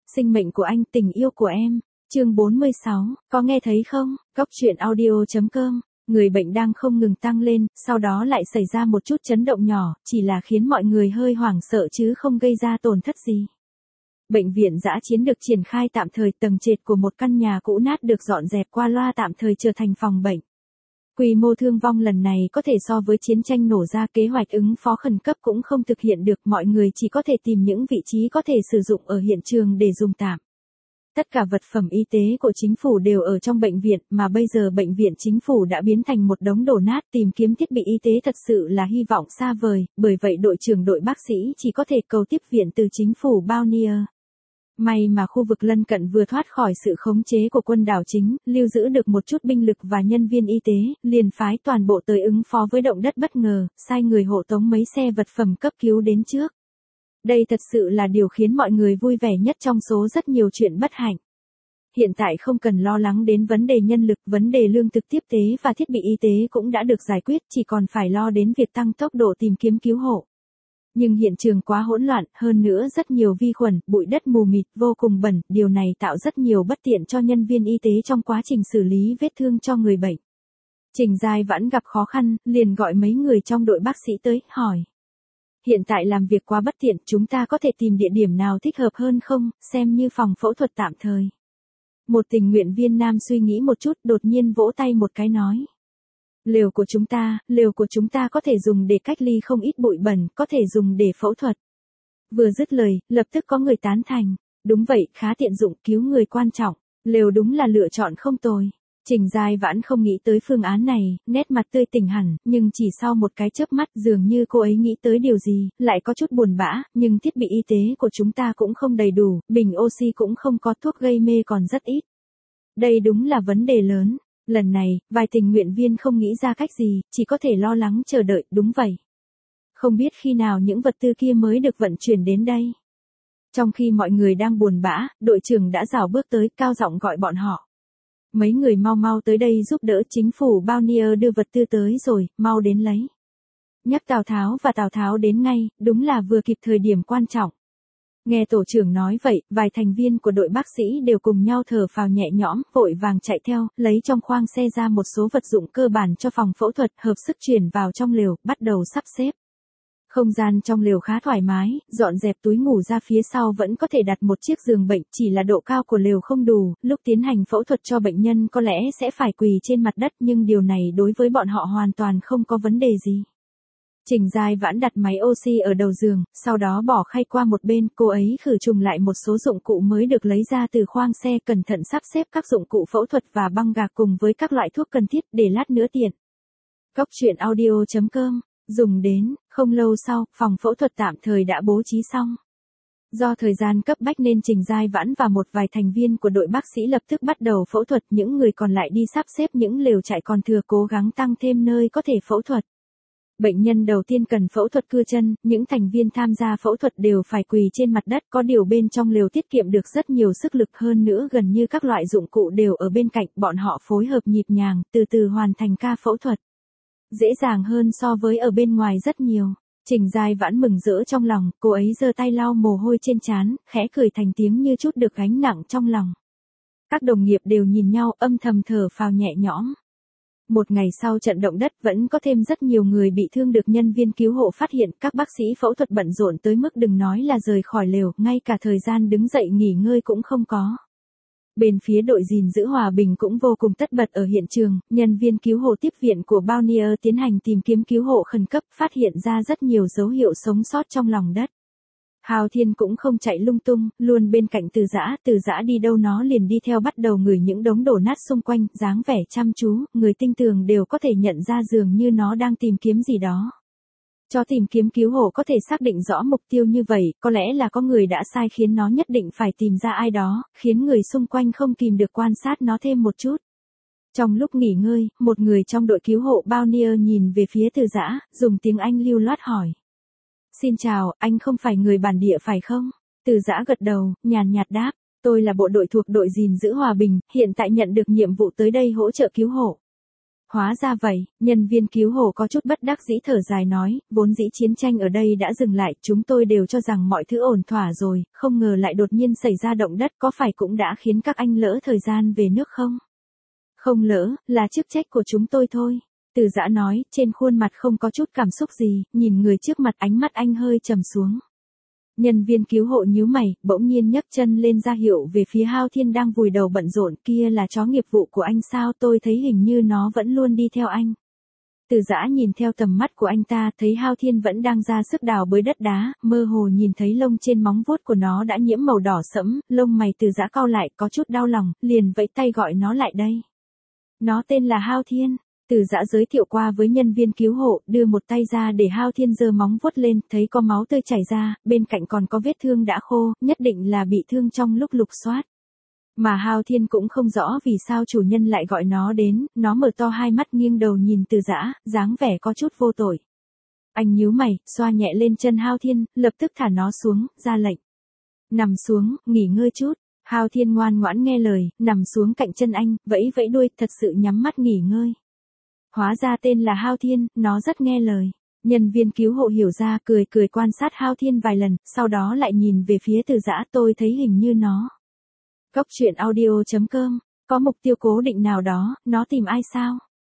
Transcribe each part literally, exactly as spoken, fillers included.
Sinh mệnh của anh, tình yêu của em. Chương bốn mươi sáu, có nghe thấy không? Cóc truyện audio chấm com. Người bệnh đang không ngừng tăng lên, sau đó lại xảy ra một chút chấn động nhỏ, chỉ là khiến mọi người hơi hoảng sợ chứ không gây ra tổn thất gì. Bệnh viện dã chiến được triển khai tạm thời, tầng trệt của một căn nhà cũ nát được dọn dẹp qua loa tạm thời trở thành phòng bệnh. Quy mô thương vong lần này có thể so với chiến tranh nổ ra, kế hoạch ứng phó khẩn cấp cũng không thực hiện được, mọi người chỉ có thể tìm những vị trí có thể sử dụng ở hiện trường để dùng tạm. Tất cả vật phẩm y tế của chính phủ đều ở trong bệnh viện, mà bây giờ bệnh viện chính phủ đã biến thành một đống đổ nát, tìm kiếm thiết bị y tế thật sự là hy vọng xa vời, bởi vậy đội trưởng đội bác sĩ chỉ có thể cầu tiếp viện từ chính phủ Balnier. May mà khu vực lân cận vừa thoát khỏi sự khống chế của quân đảo chính, lưu giữ được một chút binh lực và nhân viên y tế, liền phái toàn bộ tới ứng phó với động đất bất ngờ, sai người hộ tống mấy xe vật phẩm cấp cứu đến trước. Đây thật sự là điều khiến mọi người vui vẻ nhất trong số rất nhiều chuyện bất hạnh. Hiện tại không cần lo lắng đến vấn đề nhân lực, vấn đề lương thực tiếp tế và thiết bị y tế cũng đã được giải quyết, chỉ còn phải lo đến việc tăng tốc độ tìm kiếm cứu hộ. Nhưng hiện trường quá hỗn loạn, hơn nữa rất nhiều vi khuẩn, bụi đất mù mịt, vô cùng bẩn, điều này tạo rất nhiều bất tiện cho nhân viên y tế trong quá trình xử lý vết thương cho người bệnh. Trình Giai Vãn gặp khó khăn, liền gọi mấy người trong đội bác sĩ tới, hỏi. Hiện tại làm việc quá bất tiện, chúng ta có thể tìm địa điểm nào thích hợp hơn không, xem như phòng phẫu thuật tạm thời. Một tình nguyện viên nam suy nghĩ một chút, đột nhiên vỗ tay một cái nói. Lều của chúng ta, lều của chúng ta có thể dùng để cách ly không ít bụi bẩn, có thể dùng để phẫu thuật. Vừa dứt lời, lập tức có người tán thành. Đúng vậy, khá tiện dụng, cứu người quan trọng. Lều đúng là lựa chọn không tồi. Trình Giai Vãn không nghĩ tới phương án này, nét mặt tươi tỉnh hẳn, nhưng chỉ sau một cái chớp mắt dường như cô ấy nghĩ tới điều gì, lại có chút buồn bã, nhưng thiết bị y tế của chúng ta cũng không đầy đủ, bình oxy cũng không có, thuốc gây mê còn rất ít. Đây đúng là vấn đề lớn. Lần này, vài tình nguyện viên không nghĩ ra cách gì, chỉ có thể lo lắng chờ đợi, đúng vậy. Không biết khi nào những vật tư kia mới được vận chuyển đến đây. Trong khi mọi người đang buồn bã, đội trưởng đã rảo bước tới, cao giọng gọi bọn họ. Mấy người mau mau tới đây giúp đỡ, chính phủ Balnier đưa vật tư tới rồi, mau đến lấy. Nhắc Tào Tháo và Tào Tháo đến ngay, đúng là vừa kịp thời điểm quan trọng. Nghe tổ trưởng nói vậy, vài thành viên của đội bác sĩ đều cùng nhau thở phào nhẹ nhõm, vội vàng chạy theo, lấy trong khoang xe ra một số vật dụng cơ bản cho phòng phẫu thuật, hợp sức chuyển vào trong lều, bắt đầu sắp xếp. Không gian trong lều khá thoải mái, dọn dẹp túi ngủ ra phía sau vẫn có thể đặt một chiếc giường bệnh, chỉ là độ cao của lều không đủ, lúc tiến hành phẫu thuật cho bệnh nhân có lẽ sẽ phải quỳ trên mặt đất, nhưng điều này đối với bọn họ hoàn toàn không có vấn đề gì. Trình Giai Vãn đặt máy oxy ở đầu giường, sau đó bỏ khay qua một bên, cô ấy khử trùng lại một số dụng cụ mới được lấy ra từ khoang xe, cẩn thận sắp xếp các dụng cụ phẫu thuật và băng gạc cùng với các loại thuốc cần thiết để lát nữa tiện. Cóc truyện audio chấm com. Dùng đến, không lâu sau, phòng phẫu thuật tạm thời đã bố trí xong. Do thời gian cấp bách nên Trình Giai Vãn và một vài thành viên của đội bác sĩ lập tức bắt đầu phẫu thuật, những người còn lại đi sắp xếp những lều trại còn thừa, cố gắng tăng thêm nơi có thể phẫu thuật. Bệnh nhân đầu tiên cần phẫu thuật cưa chân, những thành viên tham gia phẫu thuật đều phải quỳ trên mặt đất, có điều bên trong lều tiết kiệm được rất nhiều sức lực, hơn nữa gần như các loại dụng cụ đều ở bên cạnh, bọn họ phối hợp nhịp nhàng, từ từ hoàn thành ca phẫu thuật. Dễ dàng hơn so với ở bên ngoài rất nhiều. Trình Giai Vãn mừng rỡ trong lòng, cô ấy giơ tay lau mồ hôi trên trán, khẽ cười thành tiếng như chút được gánh nặng trong lòng. Các đồng nghiệp đều nhìn nhau, âm thầm thở phào nhẹ nhõm. Một ngày sau trận động đất vẫn có thêm rất nhiều người bị thương được nhân viên cứu hộ phát hiện, các bác sĩ phẫu thuật bận rộn tới mức đừng nói là rời khỏi lều, ngay cả thời gian đứng dậy nghỉ ngơi cũng không có. Bên phía đội gìn giữ hòa bình cũng vô cùng tất bật ở hiện trường, nhân viên cứu hộ tiếp viện của Balnier tiến hành tìm kiếm cứu hộ khẩn cấp, phát hiện ra rất nhiều dấu hiệu sống sót trong lòng đất. Hào Thiên cũng không chạy lung tung, luôn bên cạnh Từ Dã, Từ Dã đi đâu nó liền đi theo, bắt đầu ngửi những đống đổ nát xung quanh, dáng vẻ chăm chú, người tinh tường đều có thể nhận ra dường như nó đang tìm kiếm gì đó. Cho tìm kiếm cứu hộ có thể xác định rõ mục tiêu như vậy, có lẽ là có người đã sai khiến nó nhất định phải tìm ra ai đó, khiến người xung quanh không kìm được quan sát nó thêm một chút. Trong lúc nghỉ ngơi, một người trong đội cứu hộ Balnier nhìn về phía Từ Dã, dùng tiếng Anh lưu loát hỏi. Xin chào, anh không phải người bản địa phải không? Từ Dã gật đầu, nhàn nhạt đáp, tôi là bộ đội thuộc đội gìn giữ hòa bình, hiện tại nhận được nhiệm vụ tới đây hỗ trợ cứu hộ. Hóa ra vậy, nhân viên cứu hộ có chút bất đắc dĩ thở dài nói, vốn dĩ chiến tranh ở đây đã dừng lại, chúng tôi đều cho rằng mọi thứ ổn thỏa rồi, không ngờ lại đột nhiên xảy ra động đất, có phải cũng đã khiến các anh lỡ thời gian về nước không? Không lỡ, là chức trách của chúng tôi thôi. Từ Dã nói, trên khuôn mặt không có chút cảm xúc gì, nhìn người trước mặt ánh mắt anh hơi trầm xuống. Nhân viên cứu hộ nhíu mày, bỗng nhiên nhấc chân lên ra hiệu về phía Hao Thiên đang vùi đầu bận rộn, kia là chó nghiệp vụ của anh sao, tôi thấy hình như nó vẫn luôn đi theo anh. Từ Dã nhìn theo tầm mắt của anh ta, thấy Hao Thiên vẫn đang ra sức đào bới đất đá, mơ hồ nhìn thấy lông trên móng vuốt của nó đã nhiễm màu đỏ sẫm, lông mày Từ Dã cau lại, có chút đau lòng, liền vẫy tay gọi nó lại đây. Nó tên là Hao Thiên. Từ Dã giới thiệu qua với nhân viên cứu hộ, đưa một tay ra để Hao Thiên giơ móng vuốt lên, thấy có máu tươi chảy ra, bên cạnh còn có vết thương đã khô, nhất định là bị thương trong lúc lục soát. Mà Hao Thiên cũng không rõ vì sao chủ nhân lại gọi nó đến, nó mở to hai mắt nghiêng đầu nhìn Từ Dã, dáng vẻ có chút vô tội. Anh nhíu mày, xoa nhẹ lên chân Hao Thiên, lập tức thả nó xuống, ra lệnh. Nằm xuống, nghỉ ngơi chút. Hao Thiên ngoan ngoãn nghe lời, nằm xuống cạnh chân anh, vẫy vẫy đuôi, thật sự nhắm mắt nghỉ ngơi. Hóa ra tên là Hao Thiên, nó rất nghe lời. Nhân viên cứu hộ hiểu ra, cười cười quan sát Hao Thiên vài lần, sau đó lại nhìn về phía Từ Dã, tôi thấy hình như nó. Cốc truyện audio chấm com, có mục tiêu cố định nào đó, nó tìm ai sao?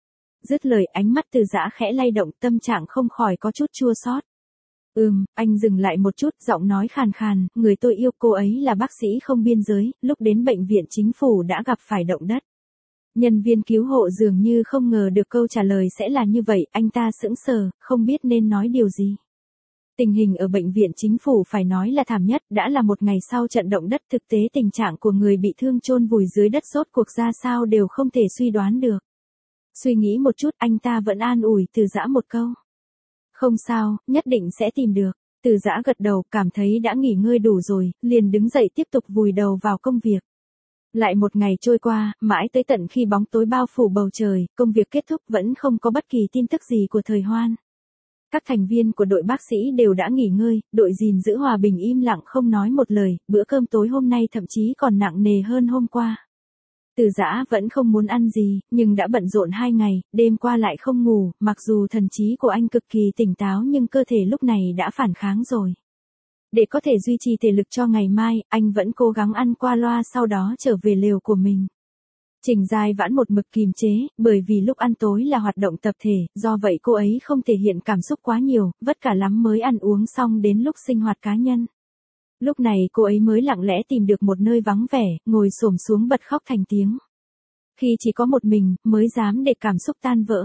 Dứt lời, ánh mắt Từ Dã khẽ lay động, tâm trạng không khỏi có chút chua xót. Ừm, anh dừng lại một chút, giọng nói khàn khàn, người tôi yêu cô ấy là bác sĩ không biên giới, lúc đến bệnh viện chính phủ đã gặp phải động đất. Nhân viên cứu hộ dường như không ngờ được câu trả lời sẽ là như vậy, anh ta sững sờ, không biết nên nói điều gì. Tình hình ở bệnh viện chính phủ phải nói là thảm nhất, đã là một ngày sau trận động đất, thực tế tình trạng của người bị thương chôn vùi dưới đất rốt cuộc ra sao đều không thể suy đoán được. Suy nghĩ một chút, anh ta vẫn an ủi Từ Dã một câu. Không sao, nhất định sẽ tìm được. Từ Dã gật đầu, cảm thấy đã nghỉ ngơi đủ rồi, liền đứng dậy tiếp tục vùi đầu vào công việc. Lại một ngày trôi qua, mãi tới tận khi bóng tối bao phủ bầu trời, công việc kết thúc vẫn không có bất kỳ tin tức gì của Thời Hoan. Các thành viên của đội bác sĩ đều đã nghỉ ngơi, đội gìn giữ hòa bình im lặng không nói một lời, bữa cơm tối hôm nay thậm chí còn nặng nề hơn hôm qua. Từ Dã vẫn không muốn ăn gì, nhưng đã bận rộn hai ngày, đêm qua lại không ngủ, mặc dù thần trí của anh cực kỳ tỉnh táo nhưng cơ thể lúc này đã phản kháng rồi. Để có thể duy trì thể lực cho ngày mai, anh vẫn cố gắng ăn qua loa sau đó trở về lều của mình. Trình Giai Vãn một mực kìm chế, bởi vì lúc ăn tối là hoạt động tập thể, do vậy cô ấy không thể hiện cảm xúc quá nhiều, vất cả lắm mới ăn uống xong đến lúc sinh hoạt cá nhân. Lúc này cô ấy mới lặng lẽ tìm được một nơi vắng vẻ, ngồi xổm xuống bật khóc thành tiếng. Khi chỉ có một mình, mới dám để cảm xúc tan vỡ.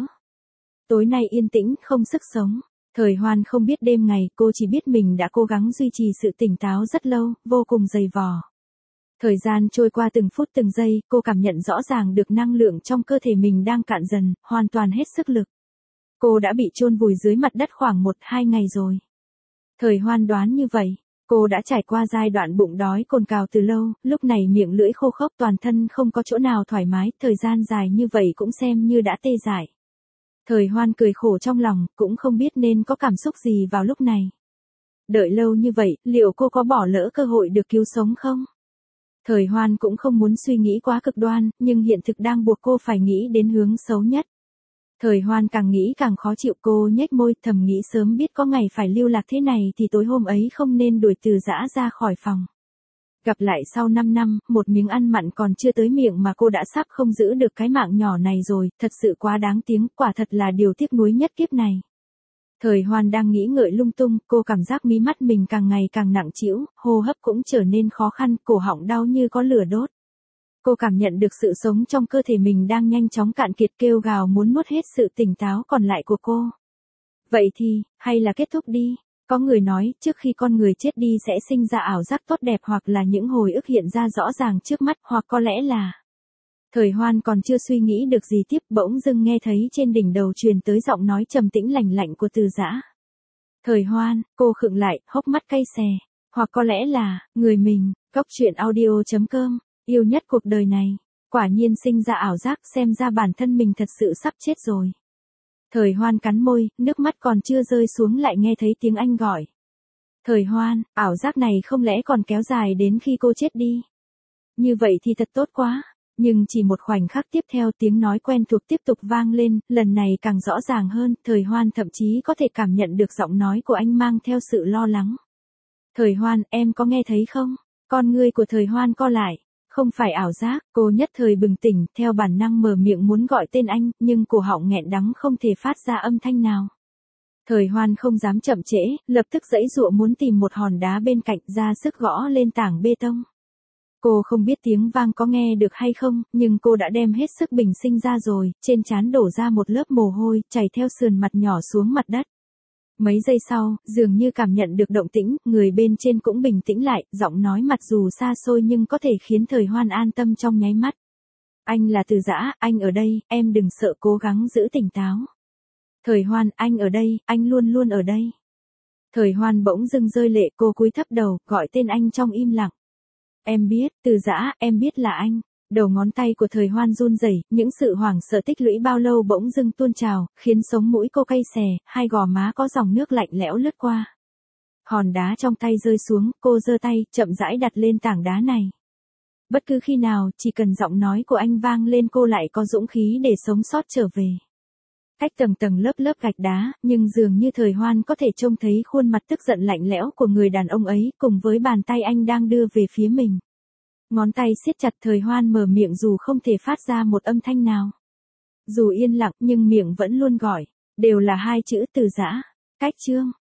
Tối nay yên tĩnh, không sức sống. Thời Hoan không biết đêm ngày, cô chỉ biết mình đã cố gắng duy trì sự tỉnh táo rất lâu, vô cùng dày vò. Thời gian trôi qua từng phút từng giây, cô cảm nhận rõ ràng được năng lượng trong cơ thể mình đang cạn dần, hoàn toàn hết sức lực. Cô đã bị chôn vùi dưới mặt đất khoảng một hai ngày rồi. Thời Hoan đoán như vậy. Cô đã trải qua giai đoạn bụng đói cồn cào từ lâu, lúc này miệng lưỡi khô khốc toàn thân không có chỗ nào thoải mái, thời gian dài như vậy cũng xem như đã tê dại. Thời Hoan cười khổ trong lòng, cũng không biết nên có cảm xúc gì vào lúc này. Đợi lâu như vậy, liệu cô có bỏ lỡ cơ hội được cứu sống không? Thời Hoan cũng không muốn suy nghĩ quá cực đoan, nhưng hiện thực đang buộc cô phải nghĩ đến hướng xấu nhất. Thời Hoan càng nghĩ càng khó chịu, cô nhếch môi thầm nghĩ sớm biết có ngày phải lưu lạc thế này thì tối hôm ấy không nên đuổi Từ Dã ra khỏi phòng. Gặp lại sau năm năm, một miếng ăn mặn còn chưa tới miệng mà cô đã sắp không giữ được cái mạng nhỏ này rồi, thật sự quá đáng tiếng, quả thật là điều tiếc nuối nhất kiếp này. Thời Hoan đang nghĩ ngợi lung tung, cô cảm giác mí mắt mình càng ngày càng nặng trĩu, hô hấp cũng trở nên khó khăn, cổ họng đau như có lửa đốt. Cô cảm nhận được sự sống trong cơ thể mình đang nhanh chóng cạn kiệt, kêu gào muốn nuốt hết sự tỉnh táo còn lại của cô. Vậy thì, hay là kết thúc đi. Có người nói, trước khi con người chết đi sẽ sinh ra ảo giác tốt đẹp hoặc là những hồi ức hiện ra rõ ràng trước mắt, hoặc có lẽ là... Thời Hoan còn chưa suy nghĩ được gì tiếp, bỗng dưng nghe thấy trên đỉnh đầu truyền tới giọng nói trầm tĩnh lành lạnh của Từ Dã. Thời Hoan, cô khựng lại, hốc mắt cay xè. Hoặc có lẽ là, người mình, cốc truyện audio chấm com. Yêu nhất cuộc đời này, quả nhiên sinh ra ảo giác, xem ra bản thân mình thật sự sắp chết rồi. Thời Hoan cắn môi, nước mắt còn chưa rơi xuống lại nghe thấy tiếng anh gọi. Thời Hoan, ảo giác này không lẽ còn kéo dài đến khi cô chết đi? Như vậy thì thật tốt quá. Nhưng chỉ một khoảnh khắc tiếp theo tiếng nói quen thuộc tiếp tục vang lên, lần này càng rõ ràng hơn, Thời Hoan thậm chí có thể cảm nhận được giọng nói của anh mang theo sự lo lắng. Thời Hoan, em có nghe thấy không? Con ngươi của Thời Hoan co lại. Không phải ảo giác, cô nhất thời bừng tỉnh, theo bản năng mở miệng muốn gọi tên anh, nhưng cổ họng nghẹn đắng không thể phát ra âm thanh nào. Thời Hoan không dám chậm trễ, lập tức giãy giụa muốn tìm một hòn đá bên cạnh ra sức gõ lên tảng bê tông. Cô không biết tiếng vang có nghe được hay không, nhưng cô đã đem hết sức bình sinh ra rồi, trên trán đổ ra một lớp mồ hôi, chảy theo sườn mặt nhỏ xuống mặt đất. Mấy giây sau, dường như cảm nhận được động tĩnh, người bên trên cũng bình tĩnh lại, giọng nói mặc dù xa xôi nhưng có thể khiến Thời Hoan an tâm trong nháy mắt. Anh là Từ Dã, anh ở đây, em đừng sợ, cố gắng giữ tỉnh táo. Thời Hoan, anh ở đây, anh luôn luôn ở đây. Thời Hoan bỗng dưng rơi lệ, cô cúi thấp đầu, gọi tên anh trong im lặng. Em biết, Từ Dã, em biết là anh. Đầu ngón tay của Thời Hoan run rẩy, những sự hoảng sợ tích lũy bao lâu bỗng dưng tuôn trào, khiến sống mũi cô cay xè, hai gò má có dòng nước lạnh lẽo lướt qua. Hòn đá trong tay rơi xuống, cô giơ tay, chậm rãi đặt lên tảng đá này. Bất cứ khi nào, chỉ cần giọng nói của anh vang lên cô lại có dũng khí để sống sót trở về. Cách tầng tầng lớp lớp gạch đá, nhưng dường như Thời Hoan có thể trông thấy khuôn mặt tức giận lạnh lẽo của người đàn ông ấy, cùng với bàn tay anh đang đưa về phía mình. Ngón tay siết chặt, Thời Hoan mở miệng dù không thể phát ra một âm thanh nào. Dù yên lặng nhưng miệng vẫn luôn gọi, đều là hai chữ Từ Dã. Cách chương